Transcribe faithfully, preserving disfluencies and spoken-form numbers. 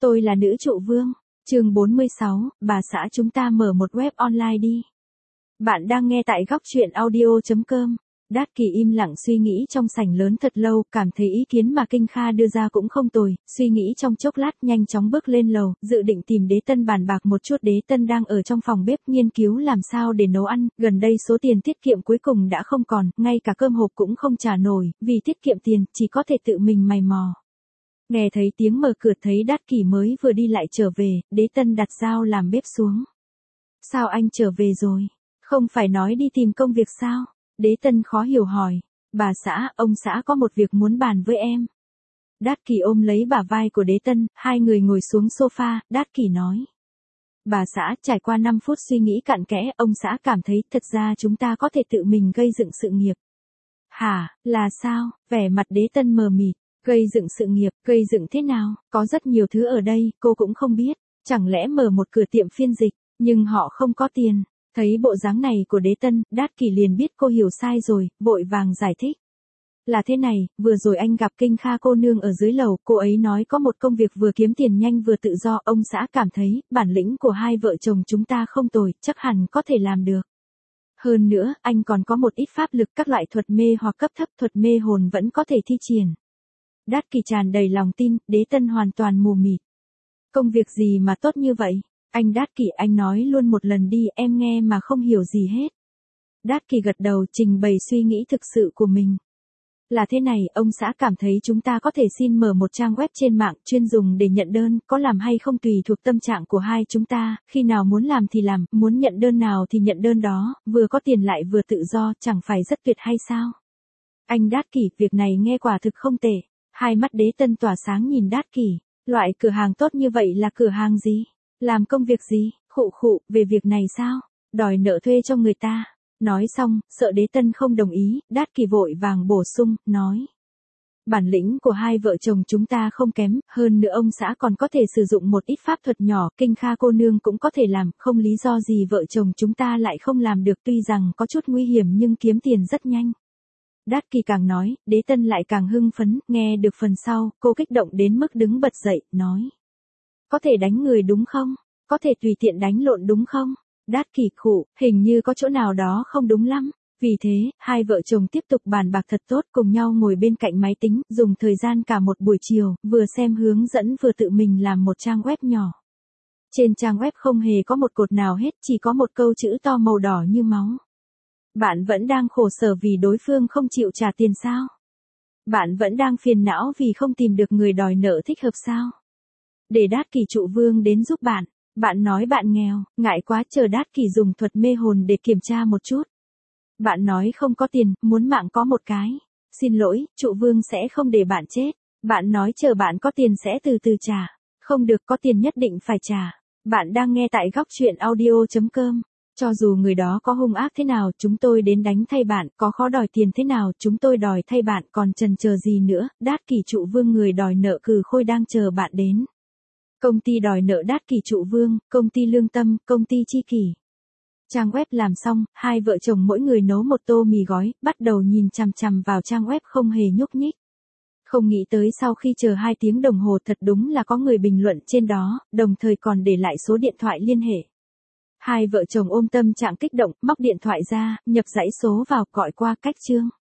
Tôi là nữ trụ vương. Chương bốn mươi sáu, bà xã chúng ta mở một web online đi. Bạn đang nghe tại góc truyện audio chấm com. Đát Kỳ im lặng suy nghĩ trong sảnh lớn thật lâu, cảm thấy ý kiến mà Kinh Kha đưa ra cũng không tồi, suy nghĩ trong chốc lát nhanh chóng bước lên lầu, dự định tìm Đế Tân bàn bạc một chút. Đế Tân đang ở trong phòng bếp nghiên cứu làm sao để nấu ăn, gần đây số tiền tiết kiệm cuối cùng đã không còn, ngay cả cơm hộp cũng không trả nổi, vì tiết kiệm tiền, chỉ có thể tự mình mày mò. Nghe thấy tiếng mở cửa thấy Đát Kỳ mới vừa đi lại trở về, Đế Tân đặt dao làm bếp xuống. Sao anh trở về rồi? Không phải nói đi tìm công việc sao? Đế Tân khó hiểu hỏi. Bà xã, ông xã có một việc muốn bàn với em. Đát Kỳ ôm lấy bả vai của Đế Tân, hai người ngồi xuống sofa, Đát Kỳ nói. Bà xã, trải qua năm phút suy nghĩ cặn kẽ, ông xã cảm thấy thật ra chúng ta có thể tự mình gây dựng sự nghiệp. Hả, là sao? Vẻ mặt Đế Tân mờ mịt. Gây dựng sự nghiệp, gây dựng thế nào? Có rất nhiều thứ ở đây, cô cũng không biết. Chẳng lẽ mở một cửa tiệm phiên dịch, nhưng họ không có tiền. Thấy bộ dáng này của Đế Tân, Đát Kỳ liền biết cô hiểu sai rồi, vội vàng giải thích. Là thế này, vừa rồi anh gặp Kinh Kha cô nương ở dưới lầu, cô ấy nói có một công việc vừa kiếm tiền nhanh vừa tự do, ông xã cảm thấy, bản lĩnh của hai vợ chồng chúng ta không tồi, chắc hẳn có thể làm được. Hơn nữa, anh còn có một ít pháp lực, các loại thuật mê hoặc cấp thấp thuật mê hồn vẫn có thể thi triển. Đát Kỳ tràn đầy lòng tin, Đế Tân hoàn toàn mù mịt. Công việc gì mà tốt như vậy? Anh Đát Kỳ, anh nói luôn một lần đi, em nghe mà không hiểu gì hết. Đát Kỳ gật đầu trình bày suy nghĩ thực sự của mình. Là thế này, ông xã cảm thấy chúng ta có thể xin mở một trang web trên mạng chuyên dùng để nhận đơn, có làm hay không tùy thuộc tâm trạng của hai chúng ta, khi nào muốn làm thì làm, muốn nhận đơn nào thì nhận đơn đó, vừa có tiền lại vừa tự do, chẳng phải rất tuyệt hay sao? Anh Đát Kỳ, việc này nghe quả thực không tệ. Hai mắt Đế Tân tỏa sáng nhìn Đát Kỳ, loại cửa hàng tốt như vậy là cửa hàng gì? Làm công việc gì? Khụ khụ, về việc này sao? Đòi nợ thuê cho người ta. Nói xong, sợ Đế Tân không đồng ý, Đát Kỳ vội vàng bổ sung, nói. Bản lĩnh của hai vợ chồng chúng ta không kém, hơn nữa ông xã còn có thể sử dụng một ít pháp thuật nhỏ, Kinh Kha cô nương cũng có thể làm, không lý do gì vợ chồng chúng ta lại không làm được, tuy rằng có chút nguy hiểm nhưng kiếm tiền rất nhanh. Đát Kỳ càng nói, Đế Tân lại càng hưng phấn, nghe được phần sau, cô kích động đến mức đứng bật dậy, nói. Có thể đánh người đúng không? Có thể tùy tiện đánh lộn đúng không? Đát Kỳ khụ, hình như có chỗ nào đó không đúng lắm. Vì thế, hai vợ chồng tiếp tục bàn bạc thật tốt, cùng nhau ngồi bên cạnh máy tính, dùng thời gian cả một buổi chiều, vừa xem hướng dẫn vừa tự mình làm một trang web nhỏ. Trên trang web không hề có một cột nào hết, chỉ có một câu chữ to màu đỏ như máu. Bạn vẫn đang khổ sở vì đối phương không chịu trả tiền sao? Bạn vẫn đang phiền não vì không tìm được người đòi nợ thích hợp sao? Để Đát Kỳ trụ vương đến giúp bạn. Bạn nói bạn nghèo, ngại quá, chờ Đát Kỳ dùng thuật mê hồn để kiểm tra một chút. Bạn nói không có tiền, muốn mạng có một cái. Xin lỗi, trụ vương sẽ không để bạn chết. Bạn nói chờ bạn có tiền sẽ từ từ trả. Không được, có tiền nhất định phải trả. Bạn đang nghe tại góc truyện audio chấm com. Cho dù người đó có hung ác thế nào, chúng tôi đến đánh thay bạn, có khó đòi tiền thế nào, chúng tôi đòi thay bạn, còn chần chờ gì nữa, Đát Kỳ trụ vương người đòi nợ Cừ Khôi đang chờ bạn đến. Công ty đòi nợ Đát Kỳ trụ vương, công ty lương tâm, công ty chi kỷ. Trang web làm xong, hai vợ chồng mỗi người nấu một tô mì gói, bắt đầu nhìn chằm chằm vào trang web không hề nhúc nhích. Không nghĩ tới sau khi chờ hai tiếng đồng hồ thật đúng là có người bình luận trên đó, đồng thời còn để lại số điện thoại liên hệ. Hai vợ chồng ôm tâm trạng kích động, móc điện thoại ra, nhập dãy số vào, gọi qua cách chương.